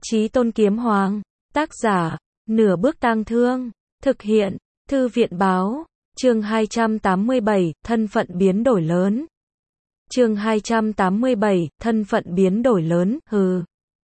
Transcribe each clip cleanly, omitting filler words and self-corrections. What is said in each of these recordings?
Chí Tôn Kiếm Hoàng. Tác giả, Nửa Bước Tang Thương. Thực hiện, Thư viện Báo. Chương 287, thân phận biến đổi lớn. Chương 287, thân phận biến đổi lớn, hừ.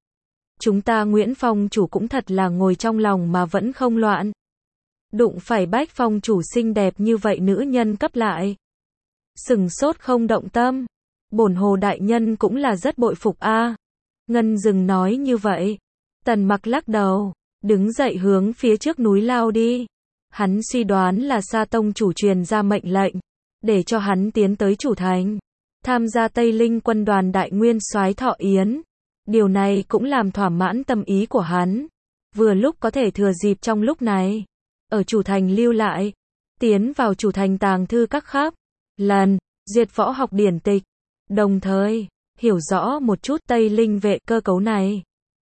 Chúng ta Nguyễn Phong chủ cũng thật là ngồi trong lòng mà vẫn không loạn. Đụng phải Bách Phong chủ xinh đẹp như vậy nữ nhân cấp lại. Sừng sốt không động tâm. Bổn Hồ đại nhân cũng là rất bội phục a. Ngân Dừng nói như vậy. Tần Mặc lắc đầu, đứng dậy hướng phía trước núi lao đi. Hắn suy đoán là Sa tông chủ truyền ra mệnh lệnh, để cho hắn tiến tới chủ thành, tham gia Tây Linh quân đoàn đại nguyên soái Thọ Yến. Điều này cũng làm thỏa mãn tâm ý của hắn. Vừa lúc có thể thừa dịp trong lúc này, ở chủ thành lưu lại, tiến vào chủ thành tàng thư các khắp lần, duyệt võ học điển tịch, đồng thời hiểu rõ một chút Tây Linh vệ cơ cấu này.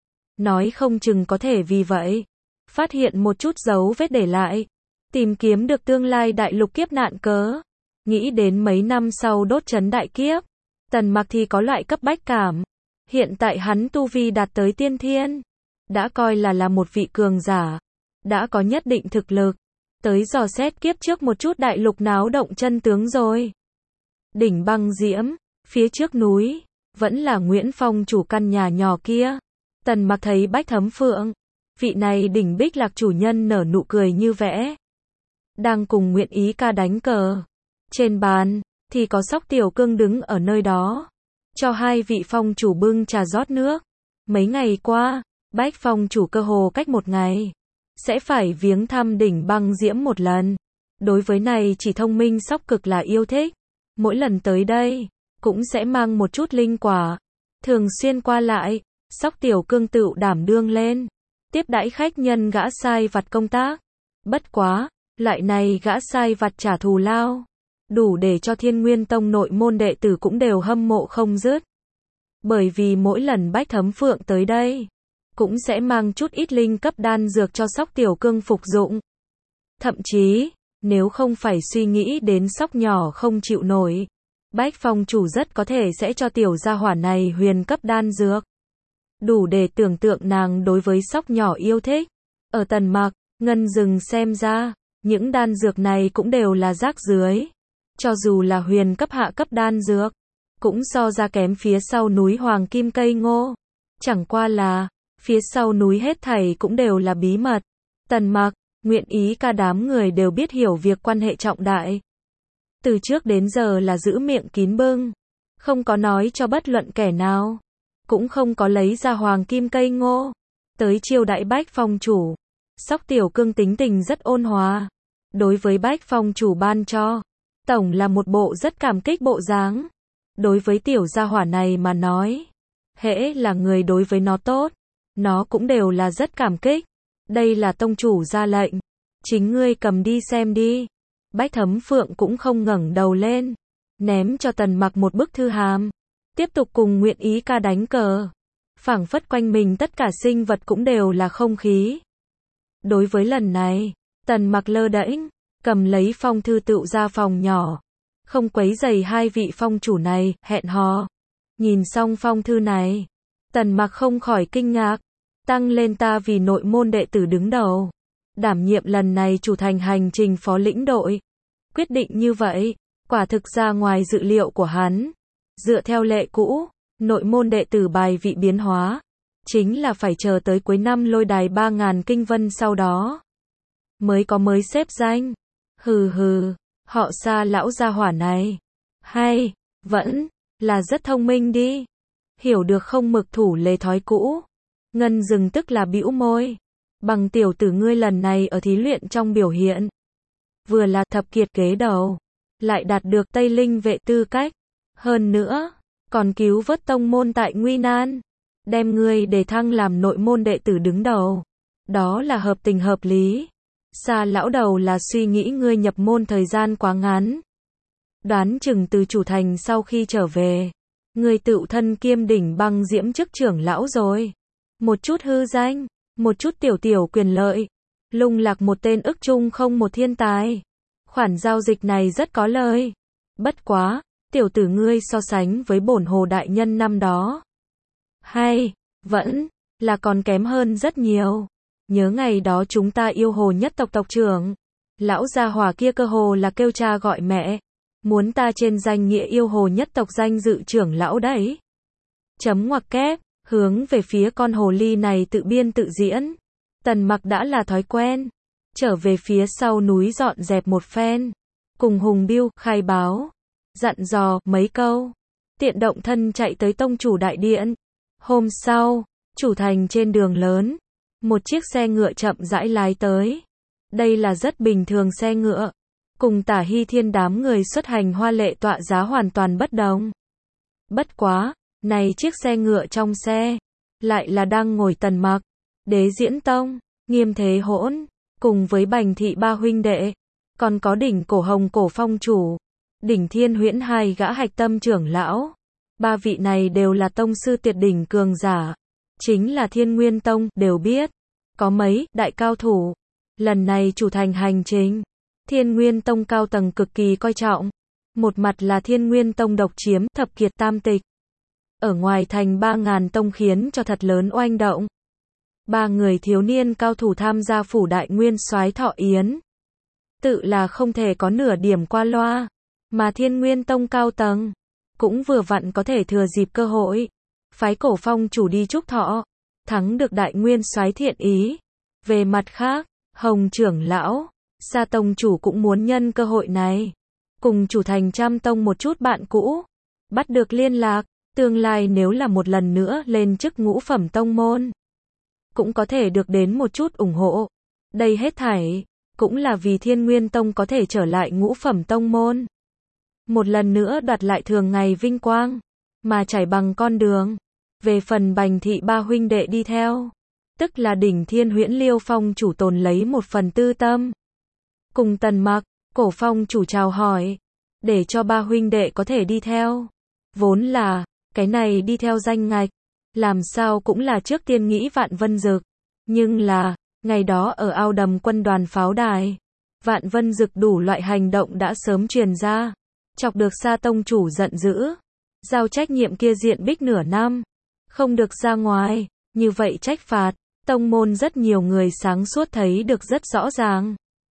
Nói không chừng có thể vì vậy phát hiện một chút dấu vết để lại, tìm kiếm được tương lai đại lục kiếp nạn cớ. Nghĩ đến mấy năm sau đốt chấn đại kiếp, Tần Mặc thì có loại cấp bách cảm. Hiện tại hắn tu vi đạt tới tiên thiên, đã coi là một vị cường giả, đã có nhất định thực lực, tới dò xét kiếp trước một chút đại lục náo động chân tướng rồi. Đỉnh Băng Diễm, phía trước núi, vẫn là Nguyễn Phong chủ căn nhà nhỏ kia. Tần Mặc thấy Bách Thấm Phượng, vị này đỉnh Bích Lạc chủ nhân nở nụ cười như vẽ, đang cùng Nguyện Ý ca đánh cờ. Trên bàn thì có Sóc Tiểu Cương đứng ở nơi đó, cho hai vị phong chủ bưng trà rót nước. Mấy ngày qua, Bách Phong chủ cơ hồ cách một ngày sẽ phải viếng thăm đỉnh Băng Diễm một lần. Đối với này chỉ thông minh Sóc cực là yêu thích, mỗi lần tới đây cũng sẽ mang một chút linh quả, thường xuyên qua lại. Sóc Tiểu Cương tự đảm đương lên, tiếp đãi khách nhân gã sai vặt công tác. Bất quá, loại này gã sai vặt trả thù lao, đủ để cho Thiên Nguyên Tông nội môn đệ tử cũng đều hâm mộ không dứt. Bởi vì mỗi lần Bách Thấm Phượng tới đây, cũng sẽ mang chút ít linh cấp đan dược cho Sóc Tiểu Cương phục dụng. Thậm chí, nếu không phải suy nghĩ đến Sóc nhỏ không chịu nổi, Bách Phong chủ rất có thể sẽ cho tiểu gia hỏa này huyền cấp đan dược. Đủ để tưởng tượng nàng đối với Sóc nhỏ yêu thích. Ở Tần Mặc, Ngân Dừng xem ra, những đan dược này cũng đều là rác rưởi. Cho dù là huyền cấp hạ cấp đan dược, cũng so ra kém phía sau núi Hoàng Kim Cây Ngô. Chẳng qua là, phía sau núi hết thảy cũng đều là bí mật. Tần Mặc, Nguyện Ý ca đám người đều biết hiểu việc quan hệ trọng đại. Từ trước đến giờ là giữ miệng kín bưng, không có nói cho bất luận kẻ nào, cũng không có lấy ra Hoàng Kim Cây Ngô tới chiêu đãi Bách Phong chủ. Sóc Tiểu Cương tính tình rất ôn hòa, đối với Bách Phong chủ ban cho, tổng là một bộ rất cảm kích bộ dáng. Đối với tiểu gia hỏa này mà nói, hễ là người đối với nó tốt, nó cũng đều là rất cảm kích. Đây là tông chủ ra lệnh, chính ngươi cầm đi xem đi. Bách Thấm Phượng cũng không ngẩng đầu lên, ném cho Tần Mặc một bức thư hàm, tiếp tục cùng Nguyện Ý ca đánh cờ. Phảng phất quanh mình tất cả sinh vật cũng đều là không khí. Đối với lần này, Tần Mặc lơ đễnh, cầm lấy phong thư tựu ra phòng nhỏ, không quấy rầy hai vị phong chủ này hẹn hò. Nhìn xong phong thư này, Tần Mặc không khỏi kinh ngạc, tăng lên ta vì nội môn đệ tử đứng đầu, đảm nhiệm lần này chủ thành hành trình phó lĩnh đội. Quyết định như vậy, quả thực ra ngoài dự liệu của hắn. Dựa theo lệ cũ, nội môn đệ tử bài vị biến hóa, chính là phải chờ tới cuối năm lôi đài 3000 kinh vân sau đó mới có mới xếp danh. Hừ hừ, họ Sa lão gia hỏa này, hay, vẫn là rất thông minh đi. Hiểu được không mực thủ lề thói cũ. Ngân Dừng tức là bĩu môi. Bằng tiểu tử ngươi lần này ở thí luyện trong biểu hiện, vừa là thập kiệt kế đầu, lại đạt được Tây Linh vệ tư cách. Hơn nữa, còn cứu vớt tông môn tại nguy nan, đem ngươi để thăng làm nội môn đệ tử đứng đầu. Đó là hợp tình hợp lý. Sa lão đầu là suy nghĩ ngươi nhập môn thời gian quá ngắn. Đoán chừng từ chủ thành sau khi trở về, ngươi tự thân kiêm đỉnh Băng Diễm chức trưởng lão rồi. Một chút hư danh, một chút tiểu quyền lợi, lung lạc một tên ức trung không một thiên tài. Khoản giao dịch này rất có lời. Bất quá, tiểu tử ngươi so sánh với bổn Hồ đại nhân năm đó, hay, vẫn là còn kém hơn rất nhiều. Nhớ ngày đó chúng ta yêu hồ nhất tộc tộc trưởng. Lão gia hỏa kia cơ hồ là kêu cha gọi mẹ. Muốn ta trên danh nghĩa yêu hồ nhất tộc danh dự trưởng lão đấy. Chấm ngoặc kép, hướng về phía con hồ ly này tự biên tự diễn. Tần Mặc đã là thói quen. Trở về phía sau núi dọn dẹp một phen. Cùng Hùng Biêu khai báo. Dặn dò mấy câu. Tiện động thân chạy tới tông chủ đại điện. Hôm sau, chủ thành trên đường lớn. Một chiếc xe ngựa chậm rãi lái tới. Đây là rất bình thường xe ngựa. Cùng Tả Hy Thiên đám người xuất hành hoa lệ tọa giá hoàn toàn bất đồng. Bất quá, này chiếc xe ngựa trong xe. Lại là đang ngồi Tần Mặc, Đế Diễn Tông, Nghiêm Thế Hỗn. Cùng với Bành Thị ba huynh đệ. Còn có đỉnh Cổ Hồng Cổ Phong chủ. Đỉnh Thiên Huyễn hai gã hạch tâm trưởng lão. Ba vị này đều là tông sư tuyệt đỉnh cường giả. Chính là Thiên Nguyên Tông, đều biết. Có mấy đại cao thủ. Lần này chủ thành hành trình. Thiên Nguyên Tông cao tầng cực kỳ coi trọng. Một mặt là Thiên Nguyên Tông độc chiếm thập kiệt tam tịch. Ở ngoài thành 3.000 tông khiến cho thật lớn oanh động. 3 người thiếu niên cao thủ tham gia phủ đại nguyên soái thọ yến. Tự là không thể có nửa điểm qua loa. Mà Thiên Nguyên Tông cao tầng cũng vừa vặn có thể thừa dịp cơ hội. Phái Cổ Phong chủ đi chúc thọ. Thắng được đại nguyên soái thiện ý. Về mặt khác, Hồng trưởng lão, Sa tông chủ cũng muốn nhân cơ hội này. Cùng chủ thành Trăm tông một chút bạn cũ. Bắt được liên lạc. Tương lai nếu là một lần nữa lên chức ngũ phẩm tông môn. Cũng có thể được đến một chút ủng hộ. Đây hết thảy. Cũng là vì Thiên Nguyên Tông có thể trở lại ngũ phẩm tông môn. Một lần nữa đoạt lại thường ngày vinh quang. Mà trải bằng con đường. Về phần Bành Thị ba huynh đệ đi theo. Tức là đỉnh Thiên Huyễn Liêu Phong chủ tồn lấy một phần tư tâm. Cùng Tần Mặc, Cổ Phong chủ chào hỏi. Để cho ba huynh đệ có thể đi theo. Vốn là, cái này đi theo danh ngạch. Làm sao cũng là trước tiên nghĩ Vạn Vân Dực. Nhưng là, ngày đó ở ao đầm quân đoàn pháo đài. Vạn Vân Dực đủ loại hành động đã sớm truyền ra. Chọc được Sa tông chủ giận dữ. Giao trách nhiệm kia diện bích nửa năm. Không được ra ngoài. Như vậy trách phạt. Tông môn rất nhiều người sáng suốt thấy được rất rõ ràng.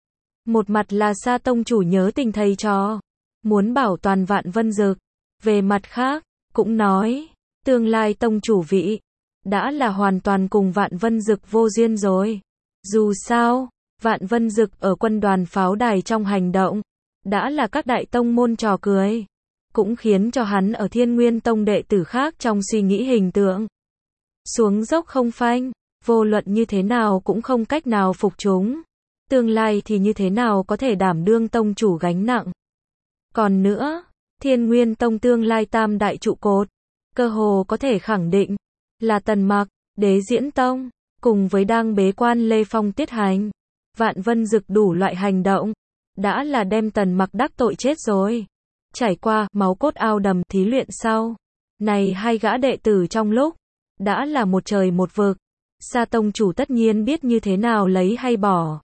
Một mặt là Sa tông chủ nhớ tình thầy trò. Muốn bảo toàn Vạn Vân Dực. Về mặt khác, cũng nói. Tương lai tông chủ vị. Đã là hoàn toàn cùng Vạn Vân Dực vô duyên rồi. Dù sao, Vạn Vân Dực ở quân đoàn pháo đài trong hành động. Đã là các đại tông môn trò cười. Cũng khiến cho hắn ở Thiên Nguyên Tông đệ tử khác trong suy nghĩ hình tượng. Xuống dốc không phanh. Vô luận như thế nào cũng không cách nào phục chúng. Tương lai thì như thế nào có thể đảm đương tông chủ gánh nặng. Còn nữa, Thiên Nguyên Tông tương lai tam đại trụ cột. Cơ hồ có thể khẳng định. Là Tần Mặc, Đế Diễn Tông. Cùng với đang bế quan Lê Phong tiết hành. Vạn Vân Dực đủ loại hành động. Đã là đem Tần Mặc đắc tội chết rồi. Trải qua máu cốt ao đầm thí luyện sau. Này hai gã đệ tử trong lúc. Đã là một trời một vực. Sa tông chủ tất nhiên biết như thế nào lấy hay bỏ.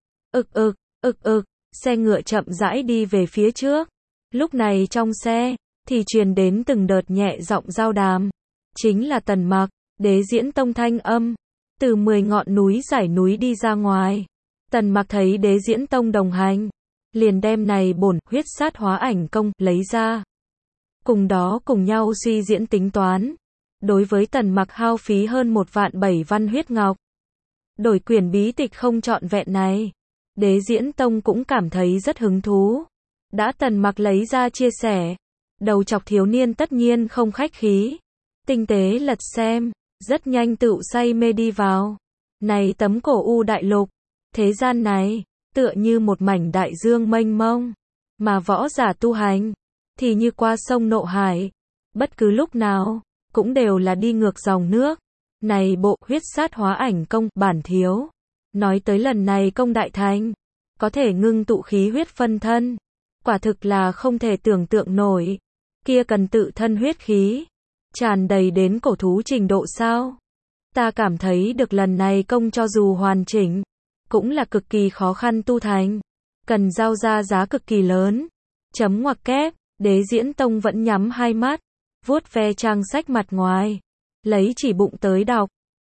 Xe ngựa chậm rãi đi về phía trước. Lúc này trong xe, thì truyền đến từng đợt nhẹ giọng giao đàm. Chính là Tần Mặc, Đế Diễn Tông thanh âm. Từ 10 ngọn núi giải núi đi ra ngoài. Tần Mặc thấy Đế Diễn Tông đồng hành. Liền đem này bổn huyết sát hóa ảnh công lấy ra. Cùng đó cùng nhau suy diễn tính toán. Đối với Tần Mặc hao phí hơn 1.700.000 văn huyết ngọc. Đổi quyển bí tịch không trọn vẹn này. Đế Diễn Tông cũng cảm thấy rất hứng thú. Đã Tần Mặc lấy ra chia sẻ. Đầu chọc thiếu niên tất nhiên không khách khí. Tinh tế lật xem. Rất nhanh tựu say mê đi vào. Này tấm cổ u đại lục. Thế gian này. Tựa như một mảnh đại dương mênh mông. Mà võ giả tu hành. Thì như qua sông nộ hải. Bất cứ lúc nào. Cũng đều là đi ngược dòng nước. Này bộ huyết sát hóa ảnh công bản thiếu. Nói tới lần này công đại thành. Có thể ngưng tụ khí huyết phân thân. Quả thực là không thể tưởng tượng nổi. Kia cần tự thân huyết khí. Tràn đầy đến cổ thú trình độ sao. Ta cảm thấy được lần này công cho dù hoàn chỉnh. Cũng là cực kỳ khó khăn tu thành. Cần giao ra giá cực kỳ lớn. Chấm ngoặc kép. Đế Diễn Tông vẫn nhắm hai mắt. Vuốt ve trang sách mặt ngoài. Lấy chỉ bụng tới đọc.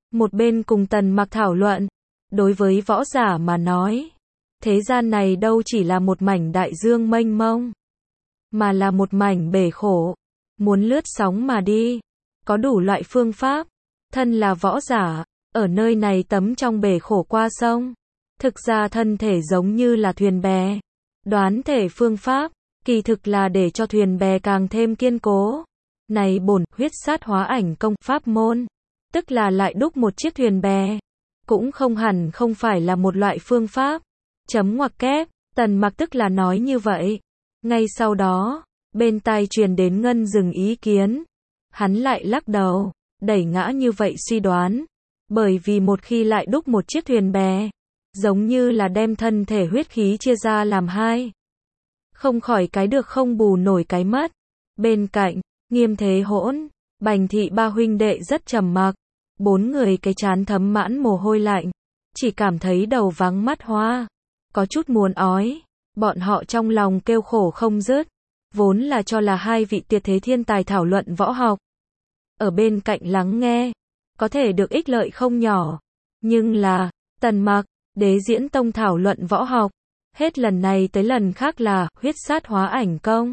một bên cùng Tần Mặc thảo luận. Đối với võ giả mà nói, thế gian này đâu chỉ là một mảnh đại dương mênh mông, mà là một mảnh bể khổ. Muốn lướt sóng mà đi, có đủ loại phương pháp. Thân là võ giả, ở nơi này tấm trong bể khổ qua sông. Thực ra thân thể giống như là thuyền bè. Đoán thể phương pháp, kỳ thực là để cho thuyền bè càng thêm kiên cố. Này bổn huyết sát hóa ảnh công pháp môn, tức là lại đúc một chiếc thuyền bè. Cũng không hẳn không phải là một loại phương pháp. Chấm ngoặc kép, Tần Mặc tức là nói như vậy. Ngay sau đó, bên tai truyền đến Ngân Dừng ý kiến. Hắn lại lắc đầu, đẩy ngã như vậy suy đoán. Bởi vì một khi lại đúc một chiếc thuyền bè, giống như là đem thân thể huyết khí chia ra làm hai. Không khỏi cái được không bù nổi cái mất. Bên cạnh, Nghiêm Thế Hỗn, Bành Thị ba huynh đệ rất trầm mặc. Bốn người cái trán thấm mãn mồ hôi lạnh, chỉ cảm thấy đầu váng mắt hoa, có chút muốn ói. Bọn họ trong lòng kêu khổ không dứt, vốn là cho là hai vị tuyệt thế thiên tài thảo luận võ học. Ở bên cạnh lắng nghe, có thể được ích lợi không nhỏ. Nhưng là, Tần Mặc, Đế Diễn Tông thảo luận võ học, hết lần này tới lần khác là huyết sát hóa ảnh công.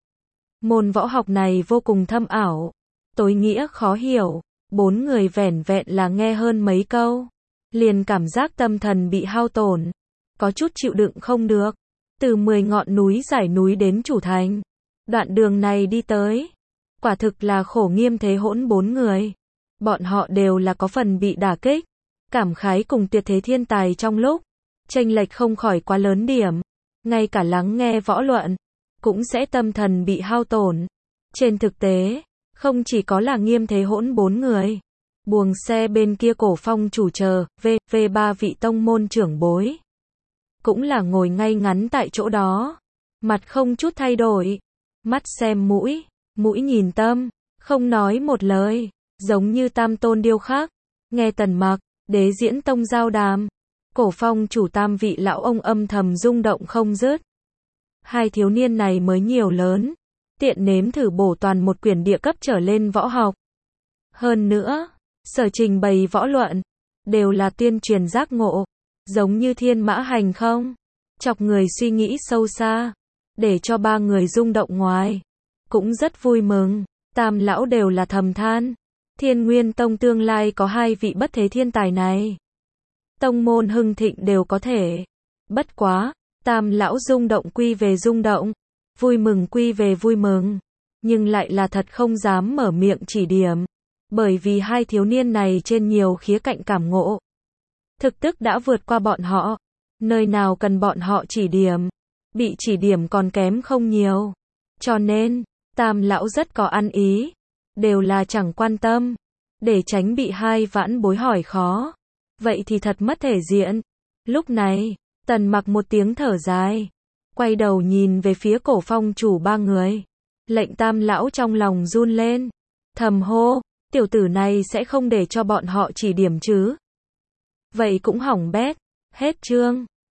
Môn võ học này vô cùng thâm ảo, tối nghĩa khó hiểu. Bốn người vẻn vẹn là nghe hơn mấy câu, liền cảm giác tâm thần bị hao tổn, có chút chịu đựng không được. Từ 10 ngọn núi giải núi đến chủ thành, đoạn đường này đi tới, quả thực là khổ Nghiêm Thế Hỗn bốn người. Bọn họ đều là có phần bị đả kích, cảm khái cùng tuyệt thế thiên tài trong lúc chênh lệch không khỏi quá lớn điểm, ngay cả lắng nghe võ luận cũng sẽ tâm thần bị hao tổn. Trên thực tế, không chỉ có là Nghiêm Thế Hỗn bốn người, buồng xe bên kia Cổ Phong chủ chờ, ba vị tông môn trưởng bối, cũng là ngồi ngay ngắn tại chỗ đó, mặt không chút thay đổi, mắt xem mũi, mũi nhìn tâm, không nói một lời, giống như tam tôn điêu khắc. Nghe Tần Mặc, Đế Diễn Tông giao đàm, Cổ Phong chủ tam vị lão ông âm thầm rung động không dứt. Hai thiếu niên này mới nhiều lớn, tiện nếm thử bổ toàn một quyển địa cấp trở lên võ học. Hơn nữa, sở trình bày võ luận, đều là tuyên truyền giác ngộ, giống như thiên mã hành không, chọc người suy nghĩ sâu xa, để cho ba người rung động ngoài. Cũng rất vui mừng, tam lão đều là thầm than, Thiên Nguyên Tông tương lai có hai vị bất thế thiên tài này, tông môn hưng thịnh đều có thể. Bất quá, tam lão rung động quy về rung động, vui mừng quy về vui mừng, nhưng lại là thật không dám mở miệng chỉ điểm, bởi vì hai thiếu niên này trên nhiều khía cạnh cảm ngộ, thực tức đã vượt qua bọn họ, nơi nào cần bọn họ chỉ điểm, bị chỉ điểm còn kém không nhiều. Cho nên, tam lão rất có ăn ý, đều là chẳng quan tâm, để tránh bị hai vãn bối hỏi khó, vậy thì thật mất thể diện. Lúc này, Tần Mặc một tiếng thở dài, quay đầu nhìn về phía Cổ Phong chủ ba người, lệnh tam lão trong lòng run lên, thầm hô, tiểu tử này sẽ không để cho bọn họ chỉ điểm chứ. Vậy cũng hỏng bét, hết chương.